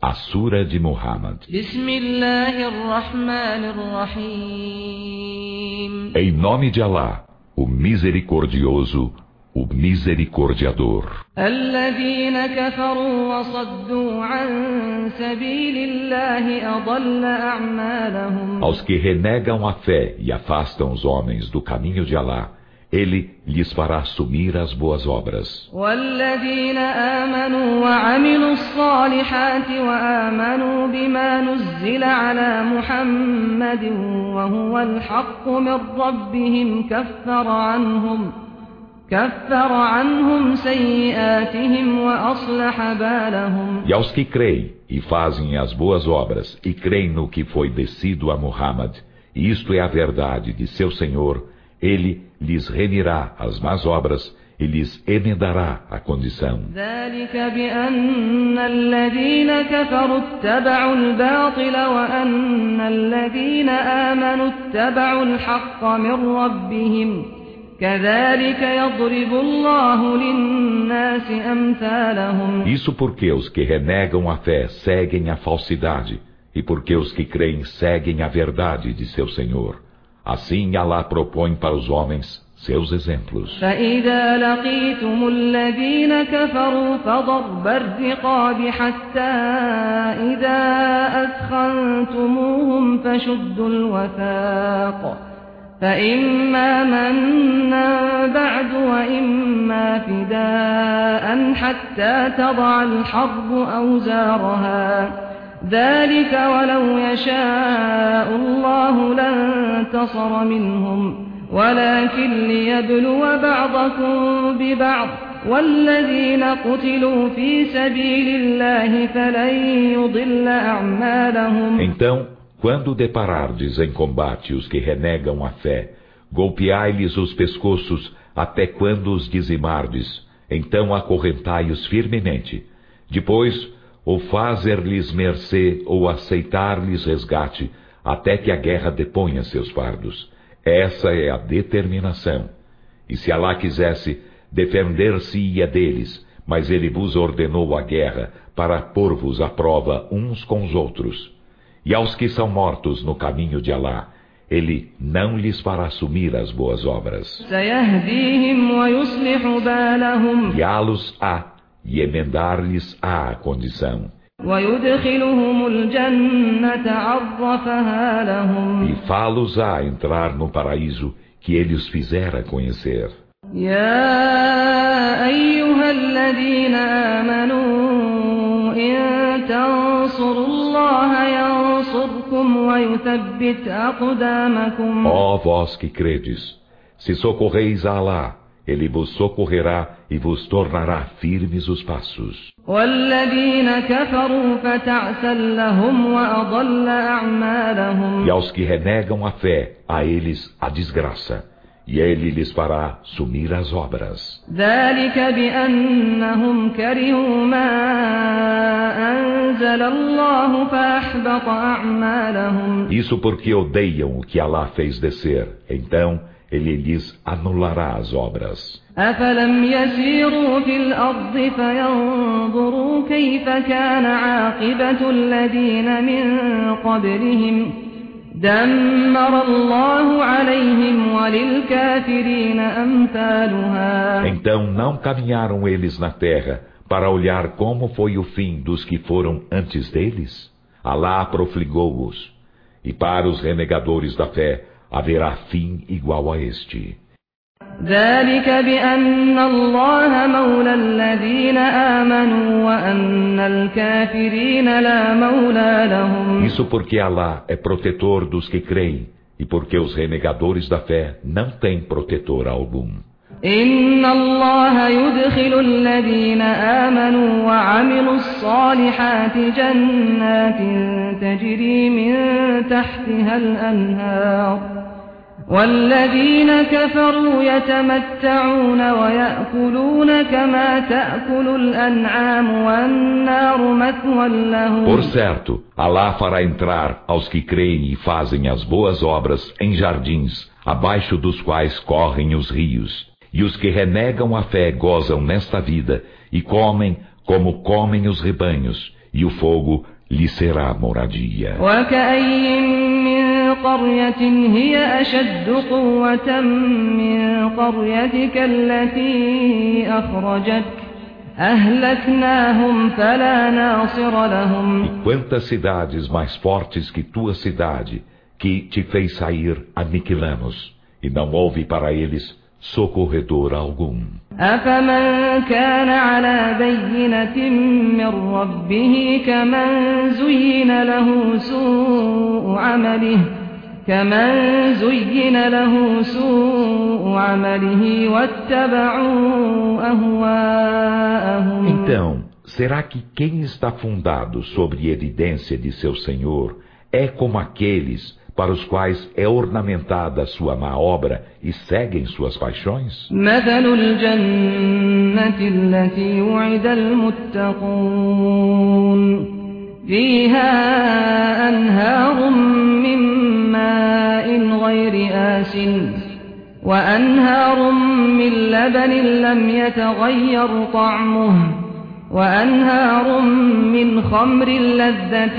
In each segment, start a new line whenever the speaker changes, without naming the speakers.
A Sura de Muhammad. Em nome de Alá, o Misericordioso, o Misericordiador. Aos que renegam a fé e afastam os homens do caminho de Alá, Ele lhes fará sumir as boas obras. E aos que creem e fazem as boas obras e creem no que foi descido a Muhammad, e isto é a verdade de seu Senhor, Ele lhes remirá as más obras e lhes emendará a condição. Isso porque os que renegam a fé seguem a falsidade, e porque os que creem seguem a verdade de seu Senhor. Assim Alá propõe para os homens seus exemplos.
فَإِذَا لَقِيتُمُ الَّذِينَ كَفَرُوا فَضَرْبَ الرِّقَابِ حَتَّى إِذَا أَثْخَنْتُمُوهُمْ فَشُدُّوا الْوَثَاقَ فَإِمَّا مَنًّا بَعْدُ وَإِمَّا فِدَاءً حَتَّى تَضَعَ الْحَرْبُ أَوْزَارَهَا ذَلِكَ وَلَوْ يَشَاءُ اللَّهُ لَانتَصَرَ مِنْهُمْ وَلَكِنْ لِيَبْلُوَ بَعْضَكُمْ بِبَعْضٍ وَالَّذِينَ قُتِلُوا فِي سَبِيلِ اللَّهِ فَلَنْ يُضِلَّ أَعْمَالَهُمْ.
Então, quando deparardes em combate os que renegam a fé, golpeai-lhes os pescoços até quando os dizimardes, então acorrentai-os firmemente. Depois, ou fazer-lhes mercê ou aceitar-lhes resgate, até que a guerra deponha seus fardos. Essa é a determinação. E se Alá quisesse, defender-se-ia deles, mas Ele vos ordenou a guerra para pôr-vos à prova uns com os outros. E aos que são mortos no caminho de Alá, Ele não lhes fará sumir as boas obras. Guiá-los-á e emendar-lhes-á a condição. E fá-los-á a entrar no paraíso que Ele os fizera conhecer.
يا أيها الذين آمنوا إن تنصروا الله ينصركم ويثبت أقدامكم.
Ó vós que credes, se socorreis a Alá, Ele vos socorrerá e vos tornará firmes os passos.
والذين كفروا فتعسا لهم وأضل أعمالهم.
E aos que renegam a fé, a eles a desgraça, e Ele lhes fará sumir as obras.
ذلك بأنهم كرهوا ما أنزل الله فأحبط أعمالهم.
Isso porque odeiam o que Alá fez descer, então Ele lhes anulará as obras.
أفلم يسيروا في الأرض فينظروا كيف كان عاقبة الذين من قبلهم دمر الله عليهم وللكافرين أمثالها.
Então não caminharam eles na terra para olhar como foi o fim dos que foram antes deles? Alá profligou-os, e para os renegadores da fé haverá fim igual a este.
ذلك بأن الله مولى الذين آمنوا وأن الكافرين لا مولى لهم.
Isso porque Alá é protetor dos que creem, e porque os renegadores da fé não têm protetor algum.
إن الله يدخل الذين آمنوا وعملوا الصالحات جنات تجري من تحتها الأنهار والذين كفروا يتمتعون ويأكلون كما تأكل الأنعام والنار مثوى لهم.
Por certo, Alá fará entrar aos que creem e fazem as boas obras em jardins, abaixo dos quais correm os rios. E os que renegam a fé gozam nesta vida, e comem como comem os rebanhos, e o fogo lhe será moradia.
وكأي من قرية هي أشد قوة من قريتك التي أخرجتك أهلكناهم فلا ناصر لهم.
E quantas cidades mais fortes que tua cidade, que te fez sair, aniquilamos, e não houve para eles socorredor algum.
أفمن كان على بينة من ربه كمن زين له سوء عمله واتبعوا أهواءهم.
Então, será que quem está fundado sobre evidência de seu Senhor é como aqueles para os quais é ornamentada sua má obra e seguem suas paixões?
مثل الجنة التي وعد المتقون فيها أنهار من ماء غير آسن وأنهار من لبن لم يتغير طعمه وأنهار من خمر لذة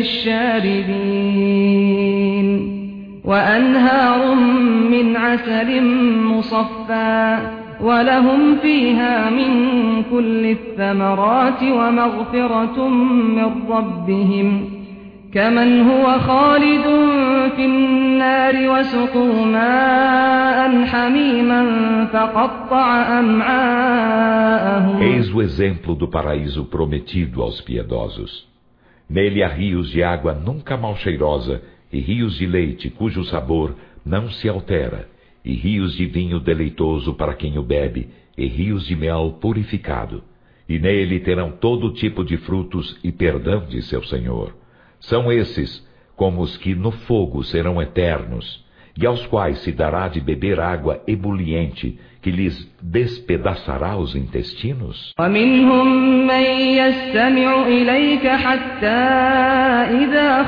للشاربين وأنهار من عسل مصفى ولهم فيها من كل الثمرات ومغفرة من ربهم كمن هو خالد في النار وسقوا ماء حميما فقطع أمعاءهم.
Eis o exemplo do paraíso prometido aos piedosos. Nele há rios de água nunca mal cheirosa e rios de leite cujo sabor não se altera, e rios de vinho deleitoso para quem o bebe, e rios de mel purificado. E nele terão todo tipo de frutos e perdão de seu Senhor. São esses como os que no fogo serão eternos, e aos quais se dará de beber água ebuliente, que lhes despedaçará os intestinos.
ومنهم من يستمع إليك حتى إذا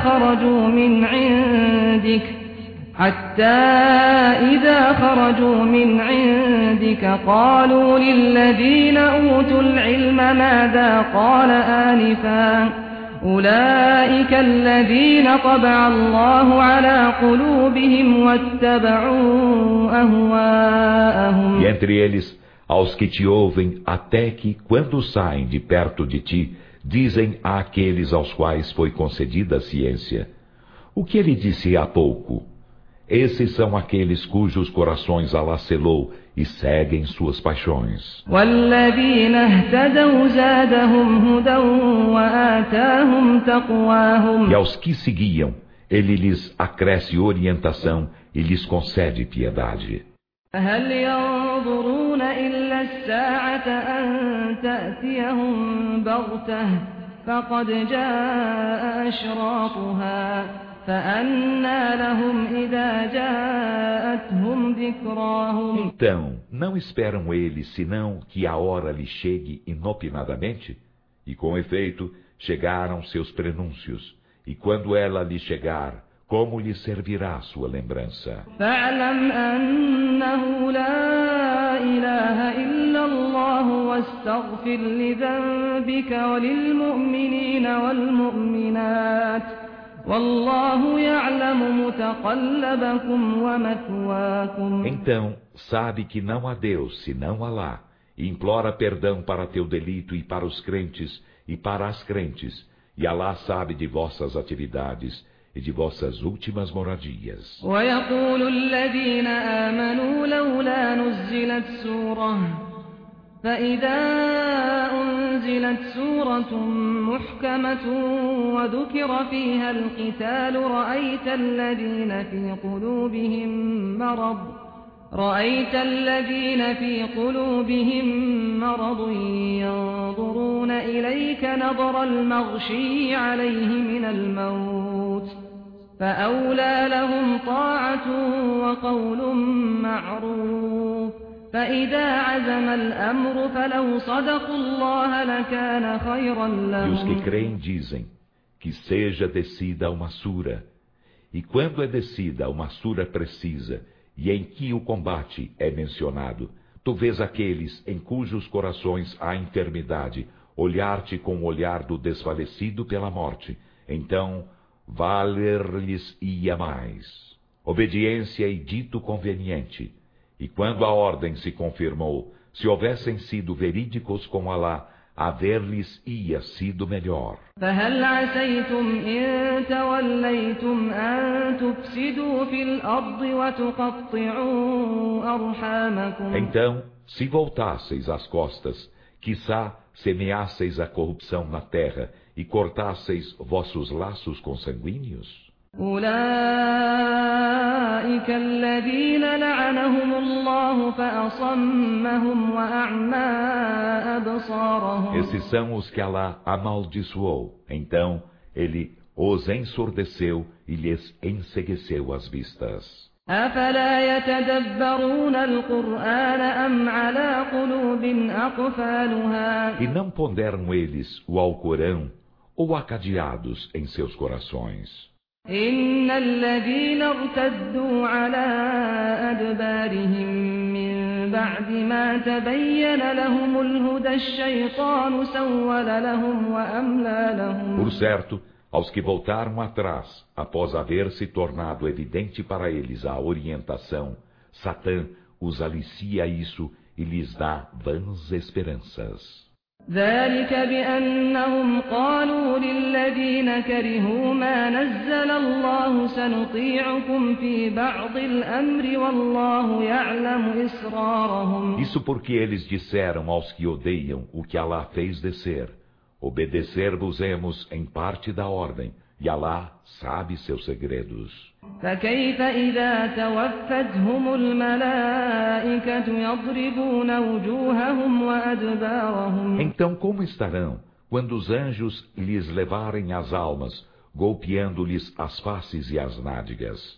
خرجوا من عندك قالوا للذين أوتوا العلم ماذا قال آنفا أولئك الذين طبع الله على قلوبهم واتبعوا أهواءهم.
E entre eles, aos que te ouvem, até que, quando saem de perto de ti, dizem àqueles aos quais foi concedida a ciência: o que ele disse há pouco? Esses são aqueles cujos corações Allah selou e seguem suas paixões.
والذين اهتدوا زادهم هدى وآتاهم تقواهم.
E aos que seguiam, ele lhes acresce orientação e lhes concede piedade.
هل ينظرون إلا الساعة أن تأتيهم بغتة فقد جاء أشراطها فأنى لهم إذا جاءتهم ذكراهم.
Então, não esperam eles senão que a hora lhe chegue inopinadamente? E com efeito, chegaram seus prenúncios, e quando ela lhe chegar, como lhe servirá sua lembrança?
فاعلم أنه لا إله إلا الله واستغفر لذنبك وللمؤمنين والمؤمنات والله يعلم متقلبكم ومثواكم.
Então, sabe que não há Deus senão Alá, e implora perdão para teu delito e para os crentes e para as crentes, e Alá sabe de vossas atividades e de vossas últimas moradias.
ويقول الذين آمنوا لولا نزلت سورة فإذا أنزلت سورة محكمة وذكر فيها القتال رأيت الذين في قلوبهم مرض ينظرون إليك نظر المغشي عليه من الموت فأولى لهم طاعة وقول معروف فإذا عزم الأمر فلو صدقوا الله لكان خيرا لهم.
E os que creem dizem que seja descida uma sura, e quando é descida uma sura precisa e em que o combate é mencionado, tu vês aqueles em cujos corações há enfermidade olhar-te com o olhar do desfalecido pela morte, então valer-lhes-ia mais. Obediência e dito conveniente. E quando a ordem se confirmou, se houvessem sido verídicos com Alá, haver-lhes-ia sido melhor.
فهل عسيتم إن توليتم أن تفسدوا في الأرض وتقطعوا أرحامكم.
Então, se voltasseis as costas, quiçá semeasseis a corrupção na terra e cortasseis vossos laços consanguíneos?
أولئك الذين لعنهم الله فأصمهم وأعمى أبصارهم.
Esses são os que Alá amaldiçoou. Então, ele os ensurdeceu e lhes encegueceu as vistas.
أفلا يتدبرون القرآن أم على قلوب أقفالها.
E não ponderam eles o Alcorão ou acadeados em seus corações?
إن الذين ارتدوا على أدبارهم من بعد ما تبين لهم الهدى الشيطان سول لهم وأملى لهم.
Por certo, aos que voltaram atrás, após haver se tornado evidente para eles a orientação, Satã os alicia isso e lhes dá vãs esperanças.
ذلك بأنهم قالوا للذين كرهوا ما نزل الله سنطيعكم في بعض الأمر والله يعلم إسرارهم.
Isso porque eles disseram aos que odeiam o que Alá fez descer: obedecer-vos-emos em parte da ordem, e Alá sabe seus segredos.
فكيف إذا توفتهم الملائكة يضربون وجوههم وأدبارهم.
Então como estarão quando os anjos lhes levarem as almas, golpeando-lhes as faces e as nádegas?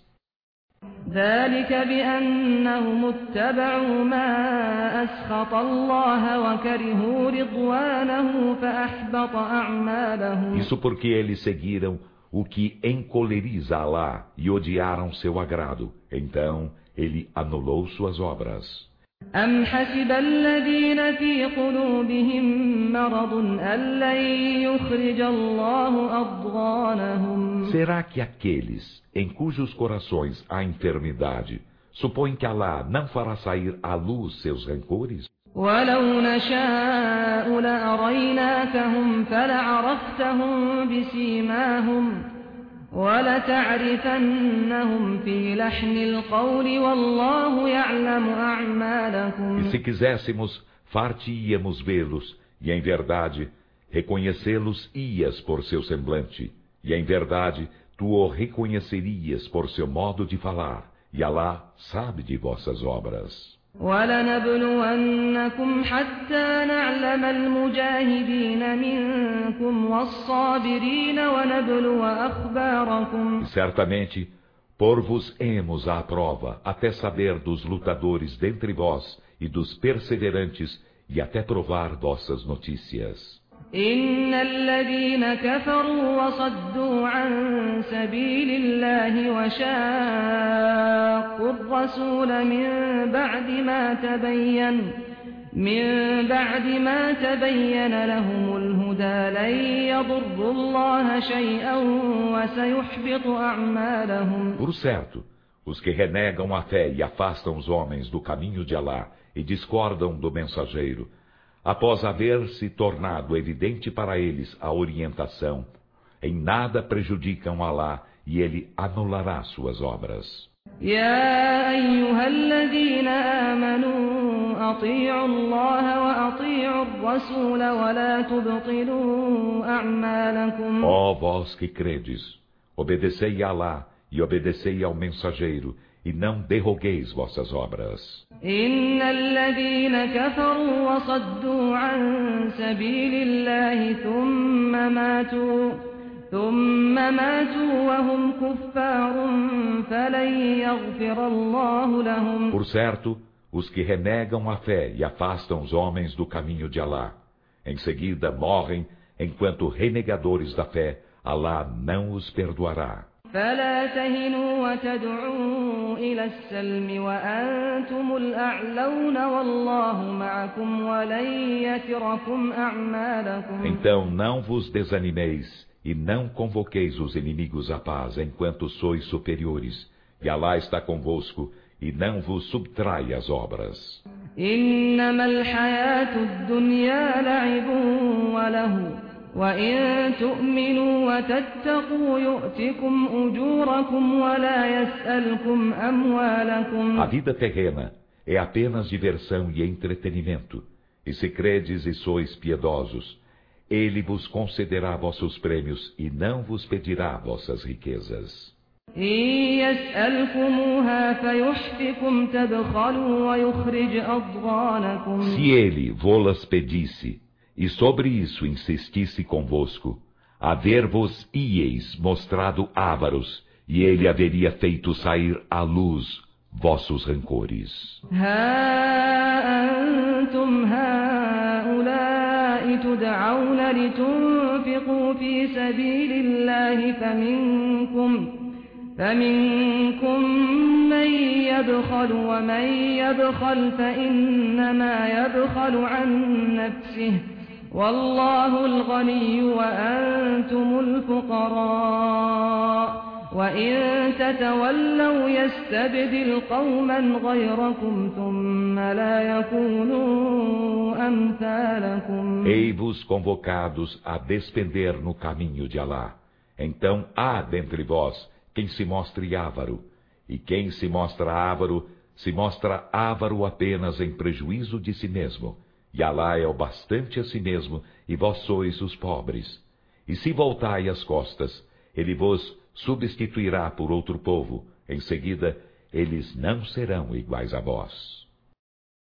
ذلك بأنهم اتبعوا ما أسخط الله وكرهوا رضوانه فأحبط أعمالهم.
Isso porque eles seguiram o que encoleriza Alá e odiaram seu agrado. Então ele anulou suas obras.
أم حسب الذين في قلوبهم مرض أن لن يخرج الله أضغانهم.
Será que aqueles em cujos corações há enfermidade supõem que Alá não fará sair à luz seus rancores?
ولو نشاء لأريناكهم فلعرفتهم بسيماهم ولتعرفنهم في لحن القول والله يعلم أعمالكم.
E se quiséssemos, far-te-íamos vê-los, e em verdade, reconhecê-los-ias por seu semblante, e em verdade, tu o reconhecerias por seu modo de falar, e Alá sabe de vossas obras.
وَلَنَبْلُوَنَّكُمْ حَتَّى نَعْلَمَ الْمُجَاهِدِينَ مِنكُمْ وَالصَّابِرِينَ وَنَبْلُوَ أَخْبَارَكُمْ.
E certamente, pôr-vos-emos à prova, até saber dos lutadores dentre vós e dos perseverantes, e até provar vossas notícias.
إن الذين كفروا وصدوا عن سبيل الله وشاقوا الرسول من بعد ما تبين لهم الهدى لن يضروا الله شيئا وسيحبط أعمالهم.
Por certo, os que renegam a fé e afastam os homens do caminho de Alá e discordam do mensageiro, após haver se tornado evidente para eles a orientação, em nada prejudicam Alá e ele anulará suas obras.
يا أيها الذين آمنوا أطيعوا الله وأطيعوا الرسول ولا تبطلوا أعمالكم.
Ó vós que credes, obedecei a Alá e obedecei ao mensageiro, e não derrogueis vossas obras.
إن الذين كفروا وصدوا عن سبيل الله ثم ماتوا وهم كفار فلن يغفر الله لهم.
Por certo, os que renegam a fé e afastam os homens do caminho de Alá, em seguida morrem enquanto renegadores da fé, Alá não os perdoará.
فلا تهنوا وتدعوا إلى السلم وأنتم الأعلون والله معكم ولن يتركم أعمالكم.
Então não vos desanimeis e não convoqueis os inimigos à paz enquanto sois superiores, e Alá está convosco e não vos subtrai as obras.
إنما الحياة الدنيا لعب وله وإن تؤمنوا وتتقوا يؤتكم أجوركم ولا يسألكم أموالكم.
A vida terrena é apenas diversão e entretenimento, e se credes e sois piedosos, Ele vos concederá vossos prêmios e não vos pedirá vossas riquezas.
إن يسألكموها فيحفكم تبخلوا ويخرج أضغانكم.
Se Ele vô-las pedisse, e sobre isso insistisse convosco, haver-vos íeis mostrado ávaros, e Ele haveria feito sair à luz vossos rancores.
ها أنتم هؤلاء تدعون لتنفقوا في سبيل الله فمنكم من يبخل ومن يبخل فإنما يبخل عن نفسه والله الغني وأنتم الفقراء وإن تتولوا يستبدل قوما غيركم ثم لا يكونوا أمثالكم.
Ei-vos convocados a despender no caminho de Alá. Então há dentre vós quem se mostre avaro, e quem se mostra avaro apenas em prejuízo de si mesmo. E Alá é o bastante a si mesmo, e vós sois os pobres. E se voltai as costas, Ele vos substituirá por outro povo. Em seguida, eles não serão iguais a vós.